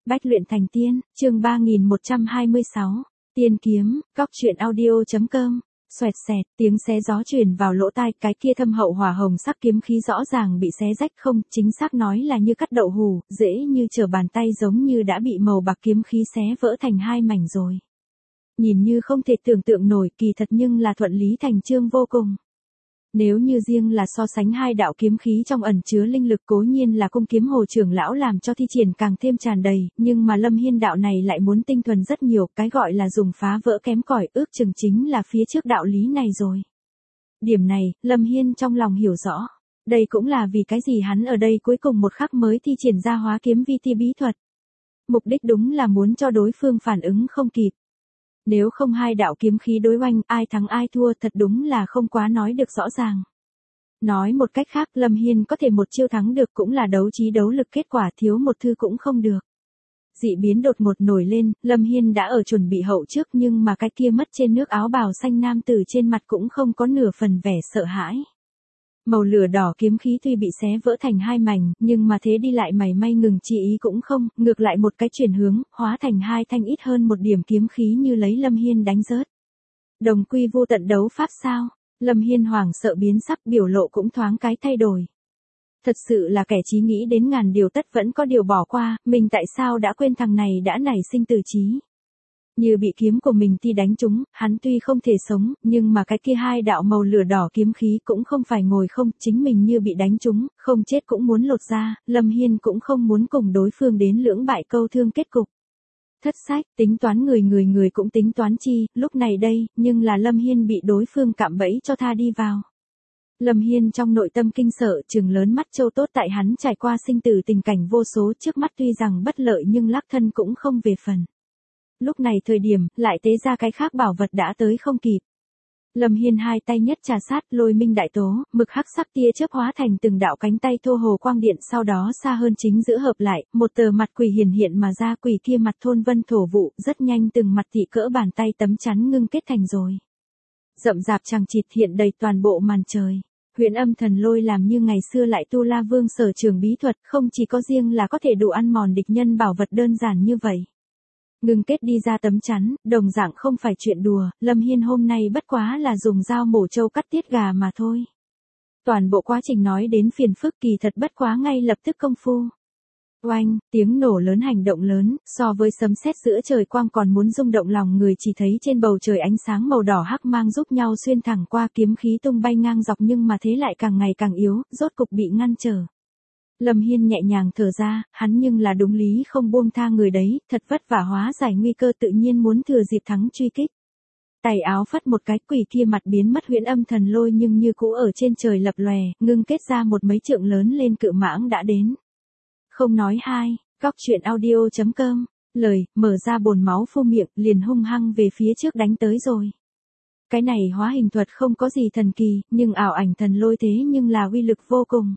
Bách luyện thành tiên, chương 3126, tiên kiếm, góc truyện audio.com. Xoẹt xẹt, tiếng xé gió truyền vào lỗ tai, cái kia thâm hậu hỏa hồng sắc kiếm khí rõ ràng bị xé rách, không, chính xác nói là như cắt đậu hủ, dễ như trở bàn tay, giống như đã bị màu bạc kiếm khí xé vỡ thành hai mảnh rồi. Nhìn như không thể tưởng tượng nổi, kỳ thật nhưng là thuận lý thành chương vô cùng. Nếu như riêng là so sánh hai đạo kiếm khí trong ẩn chứa linh lực, cố nhiên là cung kiếm Hồ trưởng lão làm cho thi triển càng thêm tràn đầy, nhưng mà Lâm Hiên đạo này lại muốn tinh thuần rất nhiều, cái gọi là dùng phá vỡ kém cỏi, ước chừng chính là phía trước đạo lý này rồi. Điểm này, Lâm Hiên trong lòng hiểu rõ. Đây cũng là vì cái gì hắn ở đây cuối cùng một khắc mới thi triển ra hóa kiếm vi ti bí thuật. Mục đích đúng là muốn cho đối phương phản ứng không kịp. Nếu không hai đạo kiếm khí đối oanh, ai thắng ai thua thật đúng là không quá nói được rõ ràng. Nói một cách khác, Lâm Hiên có thể một chiêu thắng được cũng là đấu trí đấu lực, kết quả thiếu một thư cũng không được. Dị biến đột ngột nổi lên, Lâm Hiên đã ở chuẩn bị hậu trước, nhưng mà cái kia mất trên nước áo bào xanh nam tử trên mặt cũng không có nửa phần vẻ sợ hãi. Màu lửa đỏ kiếm khí tuy bị xé vỡ thành hai mảnh, nhưng mà thế đi lại mảy may ngừng chỉ ý cũng không, ngược lại một cái chuyển hướng, hóa thành hai thanh ít hơn một điểm kiếm khí như lấy Lâm Hiên đánh rớt. Đồng quy vô tận đấu pháp sao? Lâm Hiên hoảng sợ biến sắc, biểu lộ cũng thoáng cái thay đổi. Thật sự là kẻ trí nghĩ đến ngàn điều tất vẫn có điều bỏ qua, mình tại sao đã quên thằng này đã nảy sinh từ trí. Như bị kiếm của mình thi đánh trúng, hắn tuy không thể sống, nhưng mà cái kia hai đạo màu lửa đỏ kiếm khí cũng không phải ngồi không, chính mình như bị đánh trúng, không chết cũng muốn lột ra, Lâm Hiên cũng không muốn cùng đối phương đến lưỡng bại câu thương kết cục. Thất sách, tính toán người cũng tính toán chi, lúc này đây, nhưng là Lâm Hiên bị đối phương cạm bẫy cho tha đi vào. Lâm Hiên trong nội tâm kinh sợ, trừng lớn mắt trâu tốt tại hắn trải qua sinh tử tình cảnh vô số, trước mắt tuy rằng bất lợi nhưng lắc thân cũng không về phần. Lúc này thời điểm, lại tế ra cái khác bảo vật đã tới không kịp. Lâm Hiên hai tay nhất trà sát, lôi minh đại tố, mực hắc sắc tia chớp hóa thành từng đạo cánh tay thô hồ quang điện, sau đó xa hơn chính giữa hợp lại, một tờ mặt quỷ hiển hiện mà ra, quỷ kia mặt thôn vân thổ vụ, rất nhanh từng mặt thị cỡ bàn tay tấm chắn ngưng kết thành rồi. Rậm rạp chằng chịt hiện đầy toàn bộ màn trời. Huyền Âm Thần Lôi làm như ngày xưa lại tu La Vương sở trường bí thuật, không chỉ có riêng là có thể đủ ăn mòn địch nhân bảo vật đơn giản như vậy. Ngừng kết đi ra tấm chắn, đồng dạng không phải chuyện đùa, Lâm Hiên hôm nay bất quá là dùng dao mổ trâu cắt tiết gà mà thôi. Toàn bộ quá trình nói đến phiền phức, kỳ thật bất quá ngay lập tức công phu. Oanh, tiếng nổ lớn, hành động lớn, so với sấm sét giữa trời quang còn muốn rung động lòng người, chỉ thấy trên bầu trời ánh sáng màu đỏ hắc mang giúp nhau xuyên thẳng qua, kiếm khí tung bay ngang dọc, nhưng mà thế lại càng ngày càng yếu, rốt cục bị ngăn trở. Lâm Hiên nhẹ nhàng thở ra, hắn nhưng là đúng lý không buông tha người đấy, thật vất vả hóa giải nguy cơ, tự nhiên muốn thừa dịp thắng truy kích. Tay áo phất một cái, quỷ kia mặt biến mất, Huyễn Âm Thần Lôi nhưng như cũ ở trên trời lập lòe, ngưng kết ra một mấy trượng lớn lên cự mãng đã đến. Không nói hai, góc truyện audio.com, lời, mở ra bồn máu phô miệng, liền hung hăng về phía trước đánh tới rồi. Cái này hóa hình thuật không có gì thần kỳ, nhưng ảo ảnh thần lôi thế nhưng là uy lực vô cùng.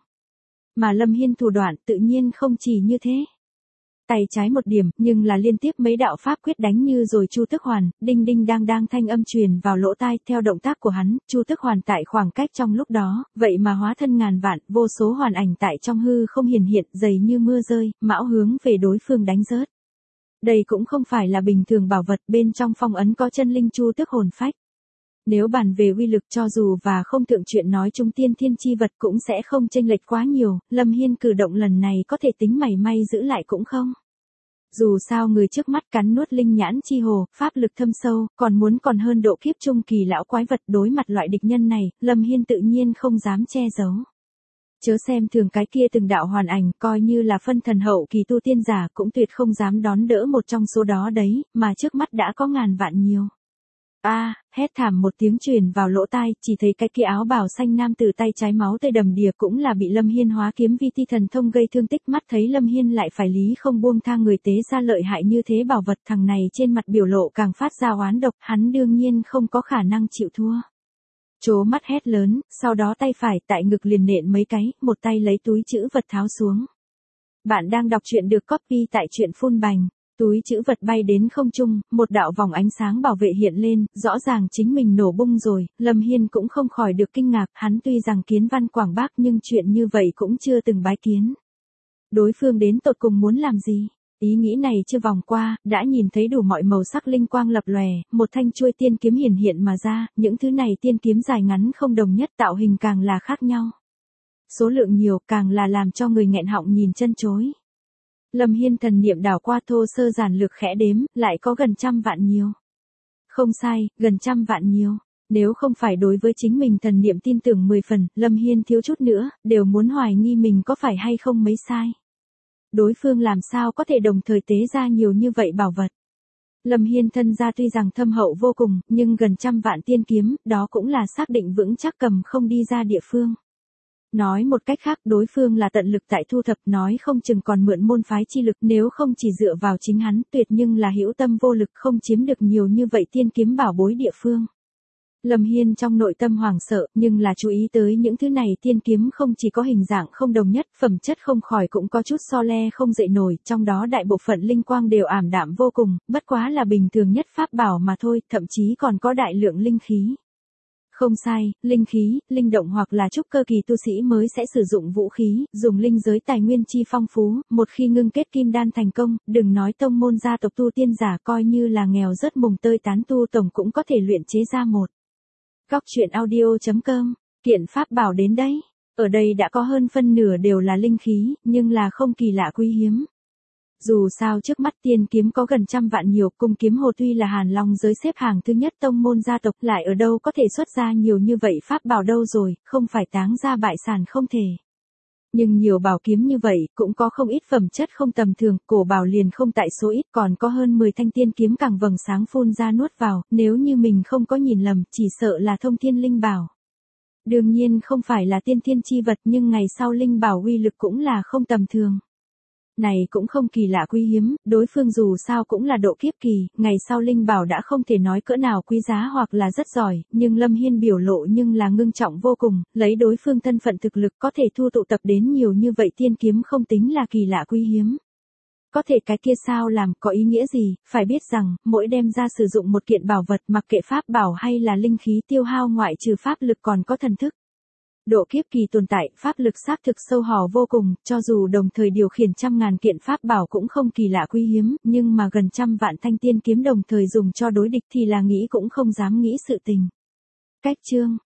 Mà Lâm Hiên thủ đoạn tự nhiên không chỉ như thế. Tay trái một điểm, nhưng là liên tiếp mấy đạo pháp quyết đánh như rồi Chu Tức Hoàn, đinh đinh đang thanh âm truyền vào lỗ tai, theo động tác của hắn, Chu Tức Hoàn tại khoảng cách trong lúc đó, vậy mà hóa thân ngàn vạn, vô số hoàn ảnh tại trong hư không hiển hiện, dày như mưa rơi, mão hướng về đối phương đánh rớt. Đây cũng không phải là bình thường bảo vật, bên trong phong ấn có chân linh Chu Tức hồn phách. Nếu bàn về uy lực, cho dù và không thượng chuyện nói chung tiên thiên chi vật cũng sẽ không chênh lệch quá nhiều, Lâm Hiên cử động lần này có thể tính mảy may giữ lại cũng không. Dù sao người trước mắt cắn nuốt linh nhãn chi hồ, pháp lực thâm sâu, còn hơn độ kiếp trung kỳ lão quái vật, đối mặt loại địch nhân này, Lâm Hiên tự nhiên không dám che giấu. Chớ xem thường cái kia từng đạo hoàn ảnh, coi như là phân thần hậu kỳ tu tiên giả cũng tuyệt không dám đón đỡ một trong số đó đấy, mà trước mắt đã có ngàn vạn nhiều. Hét thảm một tiếng truyền vào lỗ tai, chỉ thấy cái kia áo bào xanh nam từ tay trái máu tươi đầm đìa, cũng là bị Lâm Hiên hóa kiếm vi ti thần thông gây thương tích, mắt thấy Lâm Hiên lại phải lý không buông tha người tế ra lợi hại như thế bảo vật, thằng này trên mặt biểu lộ càng phát ra oán độc, hắn đương nhiên không có khả năng chịu thua. Trố mắt hét lớn, sau đó tay phải tại ngực liền nện mấy cái, một tay lấy túi trữ vật tháo xuống. Bạn đang đọc truyện được copy tại truyện Phun Bành. Túi trữ vật bay đến không trung, một đạo vòng ánh sáng bảo vệ hiện lên, rõ ràng chính mình nổ bung rồi, Lâm Hiên cũng không khỏi được kinh ngạc, hắn tuy rằng kiến văn quảng bác nhưng chuyện như vậy cũng chưa từng bái kiến. Đối phương đến tột cùng muốn làm gì? Ý nghĩ này chưa vòng qua, đã nhìn thấy đủ mọi màu sắc linh quang lập lòe, một thanh chuôi tiên kiếm hiển hiện mà ra, những thứ này tiên kiếm dài ngắn không đồng nhất, tạo hình càng là khác nhau. Số lượng nhiều càng là làm cho người nghẹn họng nhìn chân chối. Lâm Hiên thần niệm đảo qua thô sơ giản lược khẽ đếm, lại có gần 100 vạn nhiều. Không sai, gần 100 vạn nhiều. Nếu không phải đối với chính mình thần niệm tin tưởng 10 phần, Lâm Hiên thiếu chút nữa, đều muốn hoài nghi mình có phải hay không mấy sai. Đối phương làm sao có thể đồng thời tế ra nhiều như vậy bảo vật. Lâm Hiên thân gia tuy rằng thâm hậu vô cùng, nhưng gần 100 vạn tiên kiếm, đó cũng là xác định vững chắc cầm không đi ra địa phương. Nói một cách khác, đối phương là tận lực tại thu thập, nói không chừng còn mượn môn phái chi lực, nếu không chỉ dựa vào chính hắn, tuyệt nhưng là hữu tâm vô lực, không chiếm được nhiều như vậy tiên kiếm bảo bối địa phương. Lâm Hiên trong nội tâm hoảng sợ, nhưng là chú ý tới những thứ này tiên kiếm không chỉ có hình dạng không đồng nhất, phẩm chất không khỏi cũng có chút so le không dậy nổi, trong đó đại bộ phận linh quang đều ảm đạm vô cùng, bất quá là bình thường nhất pháp bảo mà thôi, thậm chí còn có đại lượng linh khí. Không sai, linh khí, linh động hoặc là trúc cơ kỳ tu sĩ mới sẽ sử dụng vũ khí, dùng linh giới tài nguyên chi phong phú, một khi ngưng kết kim đan thành công, đừng nói tông môn gia tộc tu tiên giả, coi như là nghèo rất mùng tơi tán tu tổng cũng có thể luyện chế ra một. Góc truyện audio.com, kiện pháp bảo đến đấy. Ở đây đã có hơn phân nửa đều là linh khí, nhưng là không kỳ lạ quý hiếm. Dù sao trước mắt tiên kiếm có gần 100 vạn nhiều, cung kiếm hồ tuy là Hàn Long giới xếp hàng thứ nhất tông môn gia tộc, lại ở đâu có thể xuất ra nhiều như vậy pháp bảo đâu rồi, không phải táng ra bại sản không thể. Nhưng nhiều bảo kiếm như vậy, cũng có không ít phẩm chất không tầm thường, cổ bảo liền không tại số ít, còn có hơn 10 thanh tiên kiếm càng vầng sáng phun ra nuốt vào, nếu như mình không có nhìn lầm, chỉ sợ là thông thiên linh bảo. Đương nhiên không phải là tiên thiên chi vật, nhưng ngày sau linh bảo uy lực cũng là không tầm thường. Này cũng không kỳ lạ quý hiếm, đối phương dù sao cũng là độ kiếp kỳ, ngày sau linh bảo đã không thể nói cỡ nào quý giá hoặc là rất giỏi, nhưng Lâm Hiên biểu lộ nhưng là ngưng trọng vô cùng, lấy đối phương thân phận thực lực có thể thu tụ tập đến nhiều như vậy tiên kiếm không tính là kỳ lạ quý hiếm. Có thể cái kia sao làm, có ý nghĩa gì, phải biết rằng, mỗi đem ra sử dụng một kiện bảo vật mặc kệ pháp bảo hay là linh khí tiêu hao ngoại trừ pháp lực còn có thần thức. Độ kiếp kỳ tồn tại, pháp lực xác thực sâu hò vô cùng, cho dù đồng thời điều khiển 100.000 kiện pháp bảo cũng không kỳ lạ quý hiếm, nhưng mà gần 100 vạn thanh tiên kiếm đồng thời dùng cho đối địch thì là nghĩ cũng không dám nghĩ sự tình. Cách chương